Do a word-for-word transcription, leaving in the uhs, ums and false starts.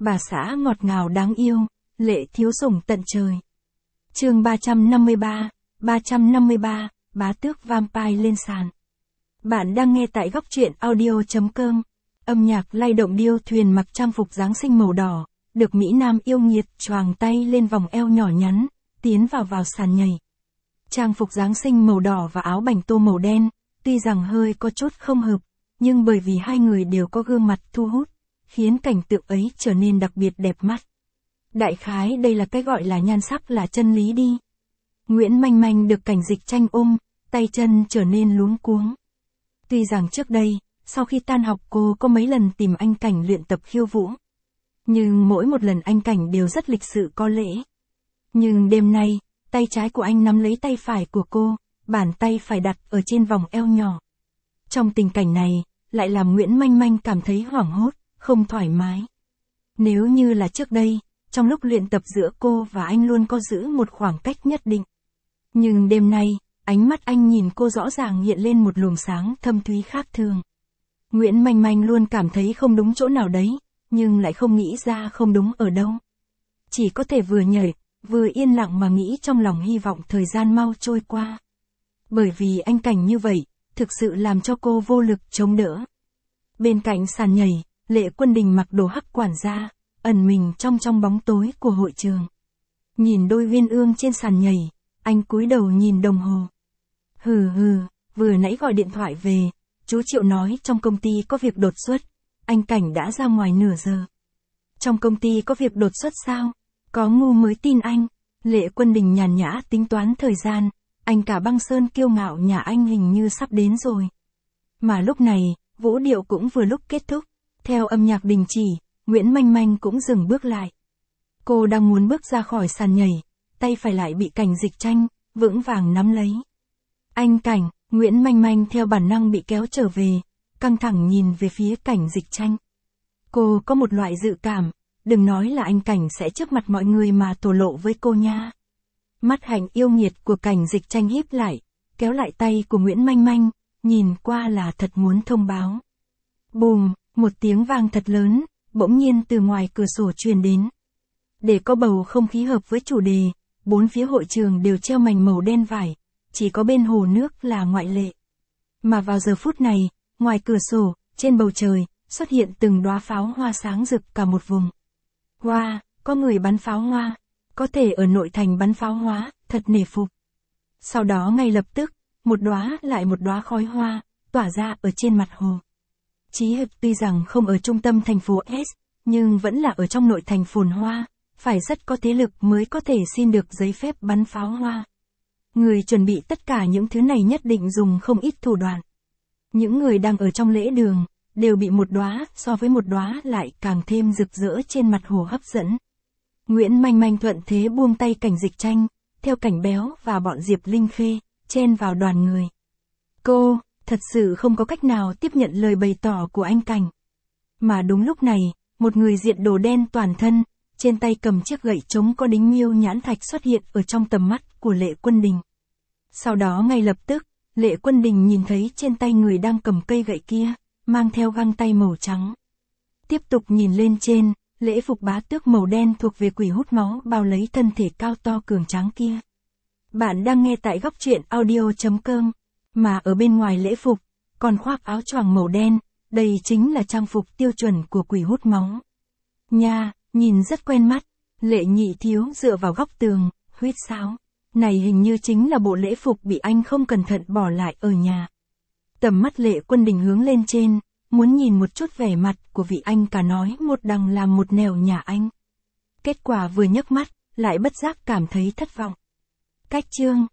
bà xã ngọt ngào đáng yêu, lệ thiếu sủng tận trời. Chương ba trăm năm mươi ba, ba trăm năm mươi ba, bá tước vampire lên sàn. Bạn đang nghe tại góc truyện audio chấm com. Âm nhạc lay động điêu thuyền mặc trang phục Giáng sinh màu đỏ, được Mỹ Nam yêu nghiệt choàng tay lên vòng eo nhỏ nhắn, tiến vào vào sàn nhảy. Trang phục Giáng sinh màu đỏ và áo bành tô màu đen, tuy rằng hơi có chút không hợp, nhưng bởi vì hai người đều có gương mặt thu hút, khiến cảnh tượng ấy trở nên đặc biệt đẹp mắt. Đại khái đây là cái gọi là nhan sắc là chân lý đi. Nguyễn Manh Manh được Cảnh Dịch Tranh ôm, tay chân trở nên luống cuống. Tuy rằng trước đây, sau khi tan học cô có mấy lần tìm anh Cảnh luyện tập khiêu vũ. Nhưng mỗi một lần anh Cảnh đều rất lịch sự có lễ. Nhưng đêm nay, tay trái của anh nắm lấy tay phải của cô, bàn tay phải đặt ở trên vòng eo nhỏ. Trong tình cảnh này, lại làm Nguyễn Manh Manh cảm thấy hoảng hốt, không thoải mái. Nếu như là trước đây, trong lúc luyện tập giữa cô và anh luôn có giữ một khoảng cách nhất định. Nhưng đêm nay, ánh mắt anh nhìn cô rõ ràng hiện lên một luồng sáng thâm thúy khác thường. Nguyễn Manh Manh luôn cảm thấy không đúng chỗ nào đấy, nhưng lại không nghĩ ra không đúng ở đâu. Chỉ có thể vừa nhảy, vừa yên lặng mà nghĩ trong lòng hy vọng thời gian mau trôi qua. Bởi vì anh Cảnh như vậy, thực sự làm cho cô vô lực chống đỡ. Bên cạnh sàn nhảy, Lệ Quân Đình mặc đồ hắc quản gia, ẩn mình trong trong bóng tối của hội trường. Nhìn đôi viên ương trên sàn nhảy, anh cúi đầu nhìn đồng hồ. Hừ hừ, vừa nãy gọi điện thoại về, chú Triệu nói trong công ty có việc đột xuất, anh Cảnh đã ra ngoài nửa giờ. Trong công ty có việc đột xuất sao? Có ngu mới tin anh. Lệ Quân Đình nhàn nhã tính toán thời gian, anh cả băng sơn kiêu ngạo nhà anh hình như sắp đến rồi. Mà lúc này, vũ điệu cũng vừa lúc kết thúc, theo âm nhạc đình chỉ, Nguyễn Manh Manh cũng dừng bước lại. Cô đang muốn bước ra khỏi sàn nhảy, tay phải lại bị Cảnh Dịch Tranh vững vàng nắm lấy. Anh Cảnh, Nguyễn Manh Manh theo bản năng bị kéo trở về, căng thẳng nhìn về phía Cảnh Dịch Tranh. Cô có một loại dự cảm, đừng nói là anh Cảnh sẽ trước mặt mọi người mà thổ lộ với cô nha. Mắt hạnh yêu nghiệt của Cảnh Dịch Tranh híp lại, kéo lại tay của Nguyễn Manh Manh, nhìn qua là thật muốn thông báo. Bùm, một tiếng vang thật lớn, bỗng nhiên từ ngoài cửa sổ truyền đến. Để có bầu không khí hợp với chủ đề, bốn phía hội trường đều treo mảnh màu đen vải, chỉ có bên hồ nước là ngoại lệ. Mà vào giờ phút này, ngoài cửa sổ, trên bầu trời, xuất hiện từng đóa pháo hoa sáng rực cả một vùng. Wow, có người bắn pháo hoa, có thể ở nội thành bắn pháo hoa, thật nể phục. Sau đó ngay lập tức, một đóa lại một đóa khói hoa, tỏa ra ở trên mặt hồ. Chí Hiệp tuy rằng không ở trung tâm thành phố S, nhưng vẫn là ở trong nội thành phồn hoa, phải rất có thế lực mới có thể xin được giấy phép bắn pháo hoa. Người chuẩn bị tất cả những thứ này nhất định dùng không ít thủ đoạn. Những người đang ở trong lễ đường, đều bị một đóa so với một đóa lại càng thêm rực rỡ trên mặt hồ hấp dẫn. Nguyễn Manh Manh thuận thế buông tay Cảnh Dịch Tranh, theo Cảnh Béo và bọn Diệp Linh Khê, chen vào đoàn người. Cô, thật sự không có cách nào tiếp nhận lời bày tỏ của anh Cảnh. Mà đúng lúc này, một người diện đồ đen toàn thân, trên tay cầm chiếc gậy trống có đính miêu nhãn thạch xuất hiện ở trong tầm mắt của Lệ Quân Đình. Sau đó ngay lập tức, Lệ Quân Đình nhìn thấy trên tay người đang cầm cây gậy kia, mang theo găng tay màu trắng. Tiếp tục nhìn lên trên, lễ phục bá tước màu đen thuộc về quỷ hút máu bao lấy thân thể cao to cường tráng kia. Bạn đang nghe tại góc truyện audio chấm com, mà ở bên ngoài lễ phục, còn khoác áo choàng màu đen, đây chính là trang phục tiêu chuẩn của quỷ hút máu. Nha, nhìn rất quen mắt, Lệ Nhị Thiếu dựa vào góc tường, huýt sáo. Này hình như chính là bộ lễ phục bị anh không cẩn thận bỏ lại ở nhà. Tầm mắt Lệ Quân Đình hướng lên trên, muốn nhìn một chút vẻ mặt của vị anh cả nói một đằng làm một nẻo nhà anh. Kết quả vừa nhấc mắt, lại bất giác cảm thấy thất vọng. Cách chương